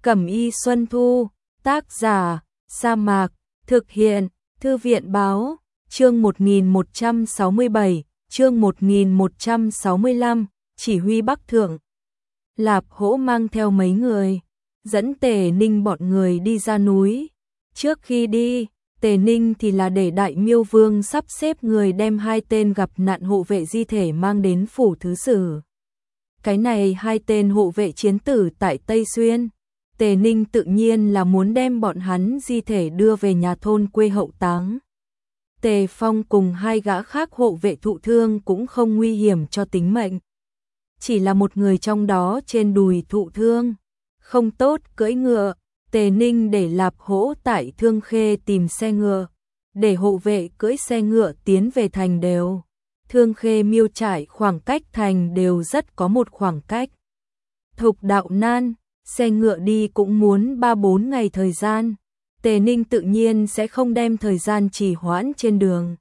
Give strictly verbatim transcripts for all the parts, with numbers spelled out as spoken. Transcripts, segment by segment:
Cẩm y Xuân Thu, tác giả, Sa Mạc, thực hiện, Thư viện báo, chương một nghìn một trăm sáu mươi bảy, chương một nghìn một trăm sáu mươi lăm, chỉ huy Bắc Thượng. Lạp Hỗ mang theo mấy người, dẫn Tề Ninh bọn người đi ra núi. Trước khi đi, Tề Ninh thì là để Đại Miêu Vương sắp xếp người đem hai tên gặp nạn hộ vệ di thể mang đến phủ thứ sử. Cái này hai tên hộ vệ chiến tử tại Tây Xuyên, Tề Ninh tự nhiên là muốn đem bọn hắn di thể đưa về nhà thôn quê hậu táng. Tề Phong cùng hai gã khác hộ vệ thụ thương cũng không nguy hiểm cho tính mệnh. Chỉ là một người trong đó trên đùi thụ thương, không tốt cưỡi ngựa, Tề Ninh để Lạp Hỗ tại Thương Khê tìm xe ngựa, để hộ vệ cưỡi xe ngựa tiến về thành đều. Thương Khê Miêu Trại khoảng cách thành đều rất có một khoảng cách. Thục Đạo Nan, xe ngựa đi cũng muốn ba bốn ngày thời gian, Tề Ninh tự nhiên sẽ không đem thời gian trì hoãn trên đường.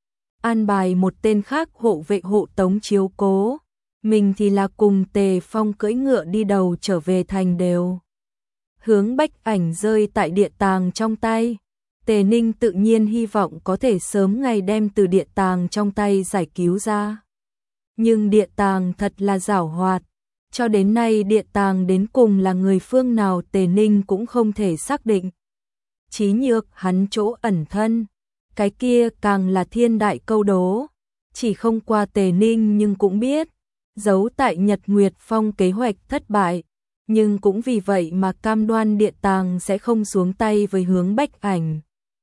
An bài một tên khác hộ vệ hộ tống chiếu cố, mình thì là cùng Tề Phong cưỡi ngựa đi đầu trở về thành đều. Hướng Bách Ảnh rơi tại địa tàng trong tay, Tề Ninh tự nhiên hy vọng có thể sớm ngày đem từ địa tàng trong tay giải cứu ra. Nhưng địa tàng thật là giảo hoạt, cho đến nay địa tàng đến cùng là người phương nào Tề Ninh cũng không thể xác định. Chí nhược hắn chỗ ẩn thân, cái kia càng là thiên đại câu đố, chỉ không qua Tề Ninh nhưng cũng biết, giấu tại Nhật Nguyệt Phong kế hoạch thất bại, nhưng cũng vì vậy mà cam đoan địa tàng sẽ không xuống tay với Hướng Bách Ảnh.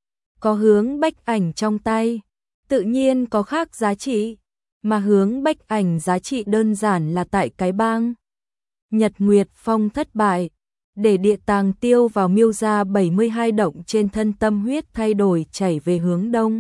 Có Hướng Bách Ảnh trong tay, tự nhiên có khác giá trị, mà Hướng Bách Ảnh giá trị đơn giản là tại cái bang. Nhật Nguyệt Phong thất bại, để địa tàng tiêu vào miêu ra bảy mươi hai động trên thân tâm huyết thay đổi chảy về hướng đông.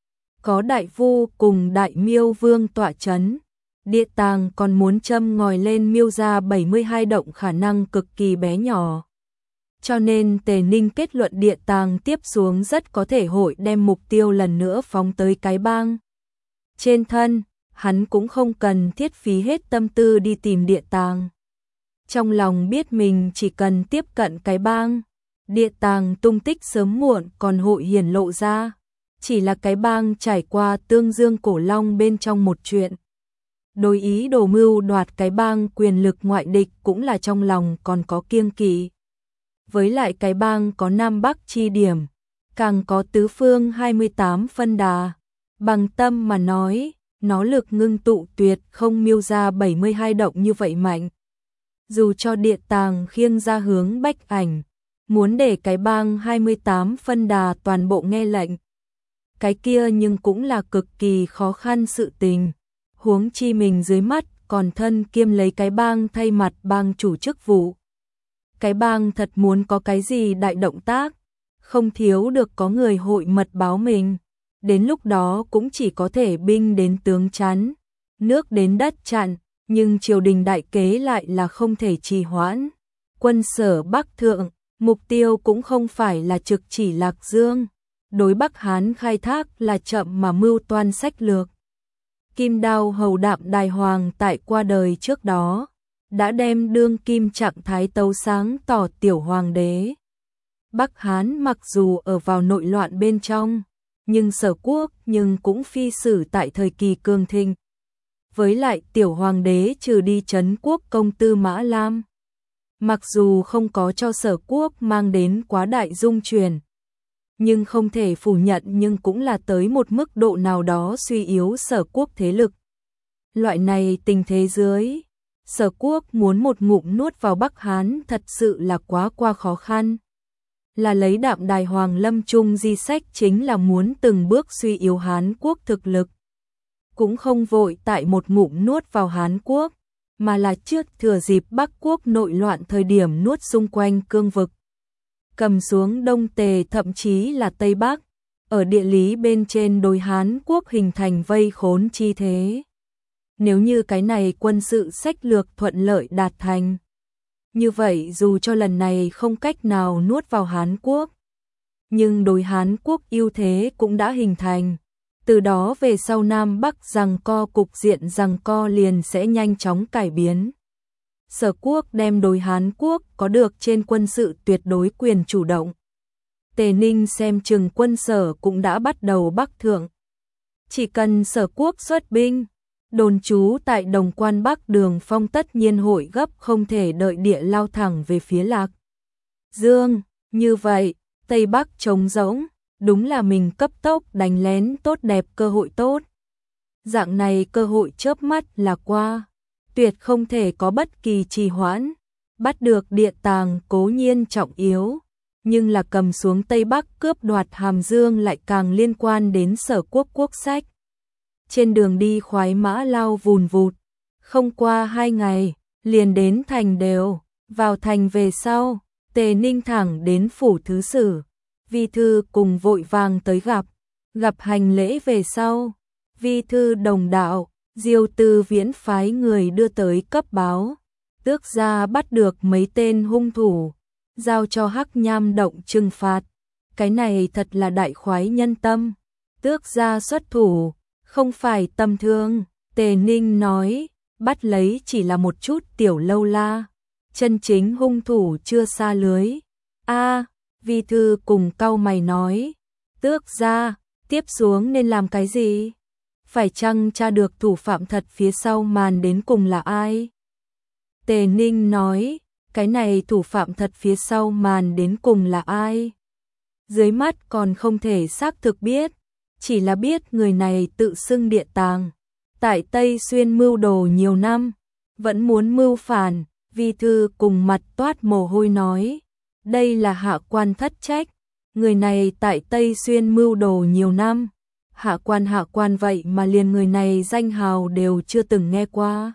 Có Đại Vu cùng Đại Miêu Vương tọa chấn, địa tàng còn muốn châm ngòi lên miêu ra bảy mươi hai động khả năng cực kỳ bé nhỏ. Cho nên Tề Ninh kết luận địa tàng tiếp xuống rất có thể hội đem mục tiêu lần nữa phóng tới cái bang. Trên thân, hắn cũng không cần thiết phí hết tâm tư đi tìm địa tàng. Trong lòng biết mình chỉ cần tiếp cận cái bang, địa tàng tung tích sớm muộn còn hội hiển lộ ra. Chỉ là cái bang trải qua Tương Dương Cổ Long bên trong một chuyện. Đối ý đồ mưu đoạt cái bang quyền lực ngoại địch cũng là trong lòng còn có kiêng kỵ. Với lại cái bang có Nam Bắc chi điểm, càng có tứ phương hai mươi tám phân đà. Bằng tâm mà nói, nó lực ngưng tụ tuyệt không miêu ra bảy mươi hai động như vậy mạnh. Dù cho địa tàng khiêng ra Hướng Bách Ảnh, muốn để cái bang hai mươi tám phân đà toàn bộ nghe lệnh, cái kia nhưng cũng là cực kỳ khó khăn sự tình. Huống chi mình dưới mắt còn thân kiêm lấy cái bang thay mặt bang chủ chức vụ. Cái bang thật muốn có cái gì đại động tác, không thiếu được có người hội mật báo mình. Đến lúc đó cũng chỉ có thể binh đến tướng chắn, nước đến đất chặn, nhưng triều đình đại kế lại là không thể trì hoãn. Quân sở Bắc Thượng, mục tiêu cũng không phải là trực chỉ Lạc Dương. Đối Bắc Hán khai thác là chậm mà mưu toan sách lược. Kim Đao Hầu Đạm Đài Hoàng tại qua đời trước đó, đã đem đương kim trạng thái tấu sáng tỏ tiểu hoàng đế. Bắc Hán mặc dù ở vào nội loạn bên trong, nhưng Sở Quốc nhưng cũng phi sử tại thời kỳ cường thịnh. Với lại tiểu hoàng đế trừ đi trấn quốc công tư Mã Lam, mặc dù không có cho Sở Quốc mang đến quá đại dung chuyển, nhưng không thể phủ nhận nhưng cũng là tới một mức độ nào đó suy yếu Sở Quốc thế lực. Loại này tình thế dưới, Sở Quốc muốn một ngụm nuốt vào Bắc Hán thật sự là quá qua khó khăn. Là lấy Đạm Đài Hoàng lâm chung di sách chính là muốn từng bước suy yếu Hán Quốc thực lực. Cũng không vội tại một ngụm nuốt vào Hán Quốc, mà là trước thừa dịp Bắc Quốc nội loạn thời điểm nuốt xung quanh cương vực. Cầm xuống Đông Tề thậm chí là Tây Bắc, ở địa lý bên trên đối Hán Quốc hình thành vây khốn chi thế. Nếu như cái này quân sự sách lược thuận lợi đạt thành, như vậy dù cho lần này không cách nào nuốt vào Hán Quốc, nhưng đối Hán Quốc ưu thế cũng đã hình thành. Từ đó về sau Nam Bắc giằng co cục diện giằng co liền sẽ nhanh chóng cải biến. Sở quốc đem đối Hán quốc có được trên quân sự tuyệt đối quyền chủ động. Tề Ninh xem chừng quân Sở cũng đã bắt đầu bắc thượng. Chỉ cần Sở quốc xuất binh, đồn trú tại Đồng Quan Bắc Đường Phong tất nhiên hội gấp không thể đợi địa lao thẳng về phía Lạc Dương. Như vậy, Tây Bắc trống rỗng, đúng là mình cấp tốc đánh lén tốt đẹp cơ hội tốt. Dạng này cơ hội chớp mắt là qua, tuyệt không thể có bất kỳ trì hoãn. Bắt được địa tàng cố nhiên trọng yếu, nhưng là cầm xuống Tây Bắc cướp đoạt Hàm Dương lại càng liên quan đến Sở quốc quốc sách. Trên đường đi khoái mã lao vùn vụt, không qua hai ngày, liền đến thành đều. Vào thành về sau, Tề Ninh thẳng đến phủ thứ sử. Vi thư cùng vội vàng tới gặp, gặp hành lễ về sau. Vi thư đồng đạo, Diêu Tư Viễn phái người đưa tới cấp báo. Tước gia bắt được mấy tên hung thủ, giao cho Hắc Nham động trừng phạt. Cái này thật là đại khoái nhân tâm. Tước gia xuất thủ, không phải tầm thường. Tề Ninh nói, bắt lấy chỉ là một chút tiểu lâu la, chân chính hung thủ chưa xa lưới. A, Vi thư cùng cau mày nói, Tước gia, tiếp xuống nên làm cái gì? Phải chăng tra được thủ phạm thật phía sau màn đến cùng là ai? Tề Ninh nói, cái này thủ phạm thật phía sau màn đến cùng là ai? Dưới mắt còn không thể xác thực biết, chỉ là biết người này tự xưng địa tàng, tại Tây Xuyên mưu đồ nhiều năm, vẫn muốn mưu phản. Vi thư cùng mặt toát mồ hôi nói, đây là hạ quan thất trách, người này tại Tây Xuyên mưu đồ nhiều năm. Hạ quan hạ quan vậy mà liền người này danh hào đều chưa từng nghe qua.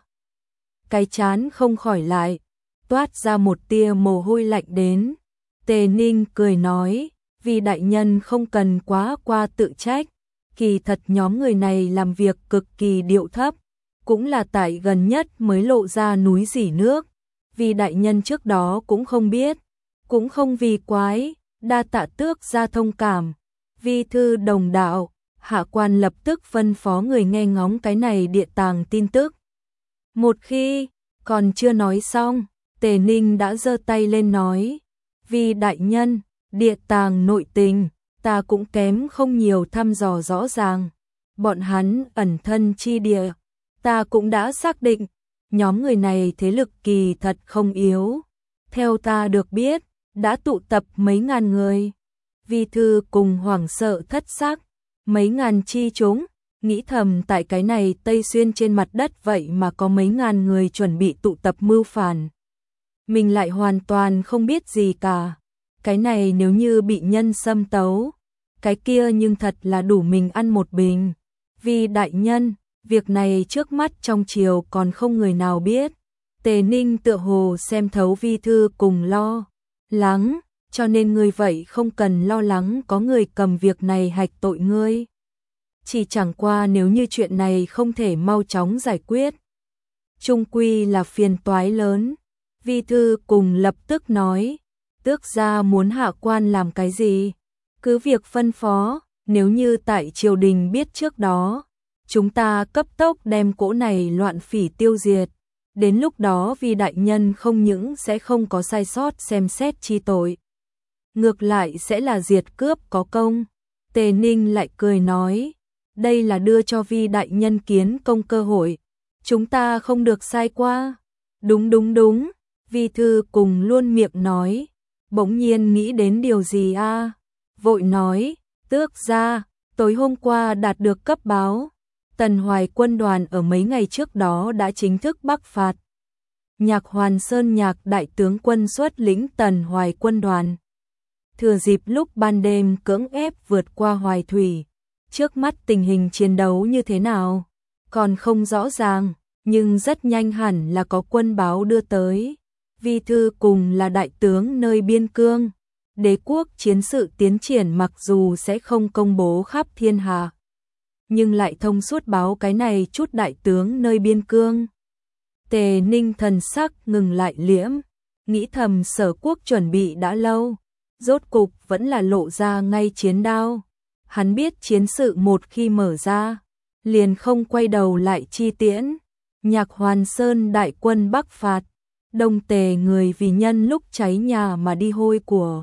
Cái chán không khỏi lại, toát ra một tia mồ hôi lạnh đến. Tề Ninh cười nói, vì đại nhân không cần quá qua tự trách, kỳ thật nhóm người này làm việc cực kỳ điệu thấp, cũng là tại gần nhất mới lộ ra núi rỉ nước, vì đại nhân trước đó cũng không biết, cũng không vì quái, đa tạ tước gia thông cảm. Vi thư đồng đạo, hạ quan lập tức phân phó người nghe ngóng cái này địa tàng tin tức. Một khi còn chưa nói xong, Tề Ninh đã giơ tay lên nói, vì đại nhân, địa tàng nội tình, ta cũng kém không nhiều thăm dò rõ ràng. Bọn hắn ẩn thân chi địa, ta cũng đã xác định, nhóm người này thế lực kỳ thật không yếu. Theo ta được biết, đã tụ tập mấy ngàn người. Vi thư cùng hoảng sợ thất xác, mấy ngàn chi chúng, nghĩ thầm tại cái này Tây Xuyên trên mặt đất vậy mà có mấy ngàn người chuẩn bị tụ tập mưu phản. Mình lại hoàn toàn không biết gì cả. Cái này nếu như bị nhân xâm tấu, cái kia nhưng thật là đủ mình ăn một bình. Vì đại nhân, việc này trước mắt trong triều còn không người nào biết. Tề Ninh tựa hồ xem thấu vi thư cùng lo lắng, cho nên ngươi vậy không cần lo lắng có người cầm việc này hạch tội ngươi. Chỉ chẳng qua nếu như chuyện này không thể mau chóng giải quyết, chung quy là phiền toái lớn. Vi thư cùng lập tức nói, tước gia muốn hạ quan làm cái gì? Cứ việc phân phó, nếu như tại triều đình biết trước đó, chúng ta cấp tốc đem cỗ này loạn phỉ tiêu diệt. Đến lúc đó vì đại nhân không những sẽ không có sai sót xem xét chi tội, ngược lại sẽ là diệt cướp có công. Tề Ninh lại cười nói, đây là đưa cho vi đại nhân kiến công cơ hội, chúng ta không được sai qua. Đúng đúng đúng, vi thư cùng luôn miệng nói, bỗng nhiên nghĩ đến điều gì a? À? Vội nói, tước gia, tối hôm qua đạt được cấp báo, Tần Hoài quân đoàn ở mấy ngày trước đó đã chính thức bắc phạt. Nhạc Hoàn Sơn Nhạc đại tướng quân xuất lĩnh Tần Hoài quân đoàn, thừa dịp lúc ban đêm cưỡng ép vượt qua Hoài Thủy. Trước mắt tình hình chiến đấu như thế nào còn không rõ ràng, nhưng rất nhanh hẳn là có quân báo đưa tới. Vi thư cùng là đại tướng nơi biên cương, đế quốc chiến sự tiến triển mặc dù sẽ không công bố khắp thiên hạ, nhưng lại thông suốt báo cái này chút đại tướng nơi biên cương. Tề Ninh thần sắc ngừng lại liễm, nghĩ thầm Sở quốc chuẩn bị đã lâu, rốt cục vẫn là lộ ra ngay chiến đao. Hắn biết chiến sự một khi mở ra, liền không quay đầu lại chi tiễn. Nhạc Hoàn Sơn đại quân bắc phạt, Đông Tề người vì nhân lúc cháy nhà mà đi hôi của.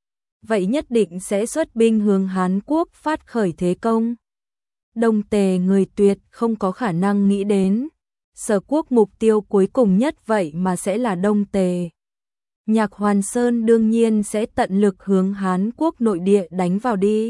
Vậy nhất định sẽ xuất binh hướng Hán Quốc phát khởi thế công. Đông Tề người tuyệt không có khả năng nghĩ đến. Sở Quốc mục tiêu cuối cùng nhất vậy mà sẽ là Đông Tề. Nhạc Hoàn Sơn đương nhiên sẽ tận lực hướng Hán Quốc nội địa đánh vào đi.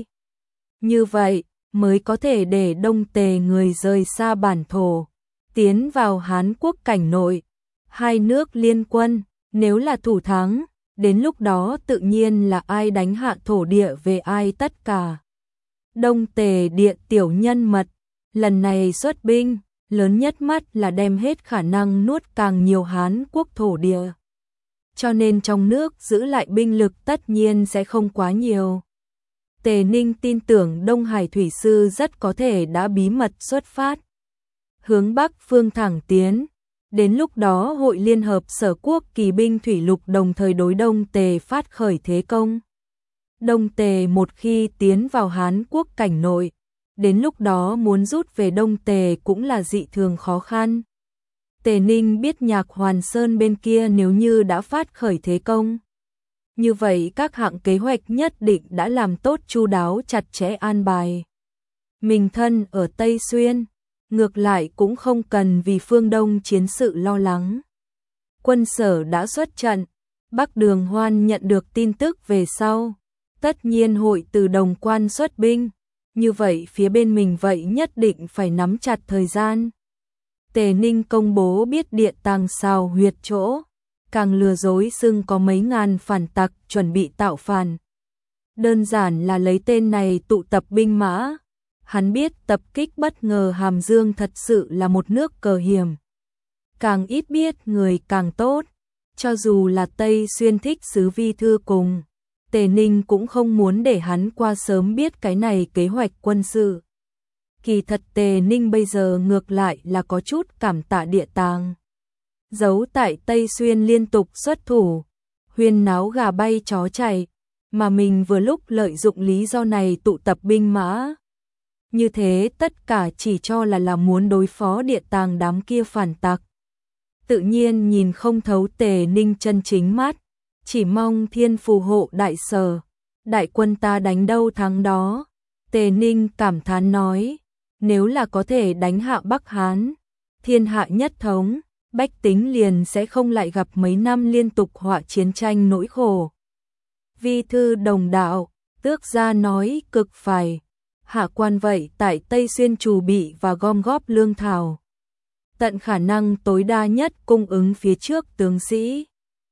Như vậy mới có thể để Đông Tề người rời xa bản thổ, tiến vào Hán Quốc cảnh nội. Hai nước liên quân, nếu là thủ thắng, đến lúc đó tự nhiên là ai đánh hạ thổ địa về ai tất cả. Đông Tề địa tiểu nhân mật, lần này xuất binh, lớn nhất mắt là đem hết khả năng nuốt càng nhiều Hán Quốc thổ địa. Cho nên trong nước giữ lại binh lực tất nhiên sẽ không quá nhiều. Tề Ninh tin tưởng Đông Hải Thủy Sư rất có thể đã bí mật xuất phát. Hướng Bắc phương thẳng tiến. Đến lúc đó hội liên hợp Sở Quốc kỳ binh thủy lục đồng thời đối Đông Tề phát khởi thế công. Đông Tề một khi tiến vào Hán Quốc cảnh nội, đến lúc đó muốn rút về Đông Tề cũng là dị thường khó khăn. Tề Ninh biết Nhạc Hoàn Sơn bên kia nếu như đã phát khởi thế công. Như vậy các hạng kế hoạch nhất định đã làm tốt chu đáo chặt chẽ an bài. Mình thân ở Tây Xuyên, ngược lại cũng không cần vì phương Đông chiến sự lo lắng. Quân Sở đã xuất trận, Bắc Đường Hoan nhận được tin tức về sau. Tất nhiên hội từ Đồng Quan xuất binh, như vậy phía bên mình vậy nhất định phải nắm chặt thời gian. Tề Ninh công bố biết địa tàng xào huyệt chỗ, càng lừa dối xưng có mấy ngàn phản tặc chuẩn bị tạo phản. Đơn giản là lấy tên này tụ tập binh mã. Hắn biết tập kích bất ngờ Hàm Dương thật sự là một nước cờ hiểm. Càng ít biết người càng tốt. Cho dù là Tây Xuyên thích sứ Vi Thư cùng, Tề Ninh cũng không muốn để hắn qua sớm biết cái này kế hoạch quân sự. Kỳ thật Tề Ninh bây giờ ngược lại là có chút cảm tạ địa tàng. Giấu tại Tây Xuyên liên tục xuất thủ, huyên náo gà bay chó chạy, mà mình vừa lúc lợi dụng lý do này tụ tập binh mã. Như thế tất cả chỉ cho là là muốn đối phó địa tàng đám kia phản tặc. Tự nhiên nhìn không thấu Tề Ninh chân chính mắt, chỉ mong thiên phù hộ đại sở, đại quân ta đánh đâu thắng đó. Tề Ninh cảm thán nói, nếu là có thể đánh hạ Bắc Hán, thiên hạ nhất thống, bách tính liền sẽ không lại gặp mấy năm liên tục họa chiến tranh nỗi khổ. Vi Thư đồng đạo, Tước Gia nói cực phải. Hạ quan vậy tại Tây Xuyên trù bị và gom góp lương thảo, tận khả năng tối đa nhất cung ứng phía trước tướng sĩ.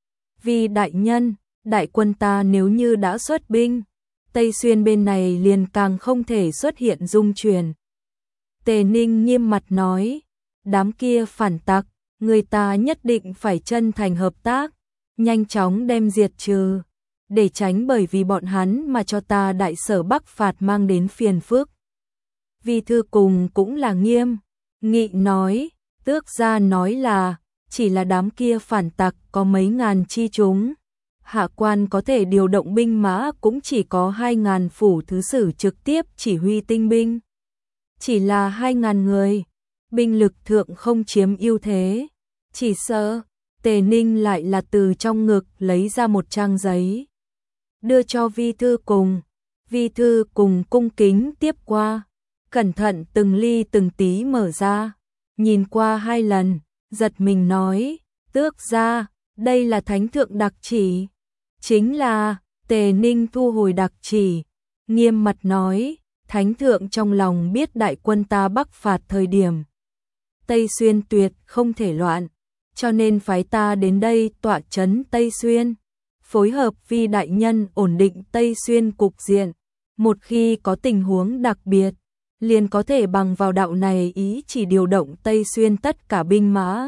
Vì đại nhân, đại quân ta nếu như đã xuất binh, Tây Xuyên bên này liền càng không thể xuất hiện dung chuyển. Tề Ninh nghiêm mặt nói, đám kia phản tặc, người ta nhất định phải chân thành hợp tác, nhanh chóng đem diệt trừ, để tránh bởi vì bọn hắn mà cho ta đại sở Bắc phạt mang đến phiền phức. Vi Thư cùng cũng là nghiêm nghị nói, Tước Gia nói là, chỉ là đám kia phản tặc có mấy ngàn chi chúng. Hạ quan có thể điều động binh mã cũng chỉ có hai ngàn phủ thứ sử trực tiếp chỉ huy tinh binh. Chỉ là hai ngàn người, binh lực thượng không chiếm ưu thế. Chỉ sợ, Tề Ninh lại là từ trong ngực lấy ra một trang giấy. Đưa cho Vi Thư cùng, Vi Thư cùng cung kính tiếp qua. Cẩn thận từng ly từng tí mở ra, nhìn qua hai lần, giật mình nói, Tước Gia, đây là thánh thượng đặc chỉ. Chính là, Tề Ninh thu hồi đặc chỉ, nghiêm mặt nói, thánh thượng trong lòng biết đại quân ta bắc phạt thời điểm. Tây Xuyên tuyệt không thể loạn, cho nên phái ta đến đây tọa trấn Tây Xuyên, phối hợp Vi đại nhân ổn định Tây Xuyên cục diện, một khi có tình huống đặc biệt, liền có thể bằng vào đạo này ý chỉ điều động Tây Xuyên tất cả binh mã.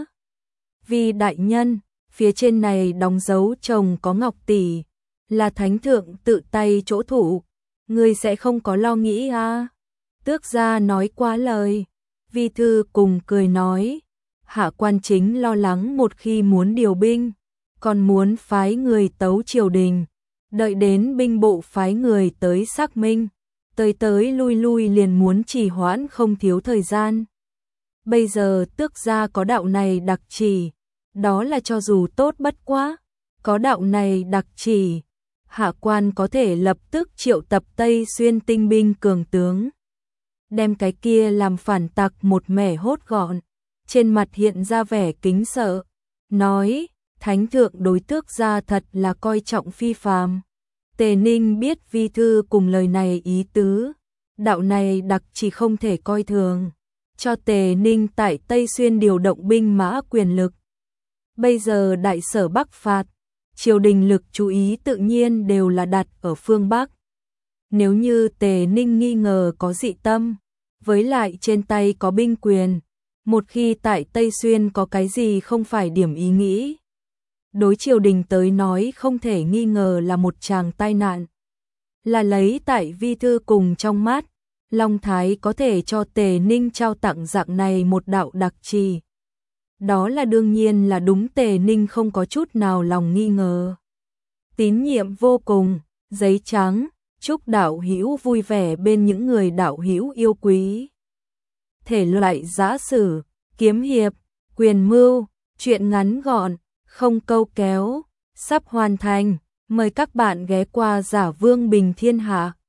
Vi đại nhân, phía trên này đóng dấu chồng có ngọc tỷ, là thánh thượng tự tay chỗ thủ, ngươi sẽ không có lo nghĩ à? Tước Gia nói quá lời. Vi Thư cùng cười nói, hạ quan chính lo lắng một khi muốn điều binh, còn muốn phái người tấu triều đình, đợi đến binh bộ phái người tới xác minh, tới tới lui lui liền muốn trì hoãn không thiếu thời gian. Bây giờ Tước Gia có đạo này đặc chỉ, Đó là cho dù tốt bất quá, có đạo này đặc chỉ, hạ quan có thể lập tức triệu tập Tây Xuyên tinh binh cường tướng, đem cái kia làm phản tặc một mẻ hốt gọn. Trên mặt hiện ra vẻ kính sợ, nói, thánh thượng đối tước gia thật là coi trọng phi phàm. Tề Ninh biết vi thư cùng lời này ý tứ, đạo này đặc chỉ không thể coi thường, cho Tề Ninh tại Tây Xuyên điều động binh mã quyền lực. Bây giờ đại sở Bắc phạt, triều đình lực chú ý tự nhiên đều là đặt ở phương Bắc. Nếu như Tề Ninh nghi ngờ có dị tâm, với lại trên tay có binh quyền, một khi tại Tây Xuyên có cái gì không phải điểm ý nghĩ, đối triều đình tới nói không thể nghi ngờ là một tràng tai nạn. Là lấy tại vi thư cùng trong mắt, Long Thái có thể cho Tề Ninh trao tặng dạng này một đạo đặc trì. Đó là đương nhiên là đúng, Tề Ninh không có chút nào lòng nghi ngờ. Tín nhiệm vô cùng, giấy trắng, chúc đạo hữu vui vẻ bên những người đạo hữu yêu quý. Thể loại giã sử, kiếm hiệp, quyền mưu, truyện ngắn gọn, không câu kéo, sắp hoàn thành. Mời các bạn ghé qua Giả Vương Bình Thiên Hạ.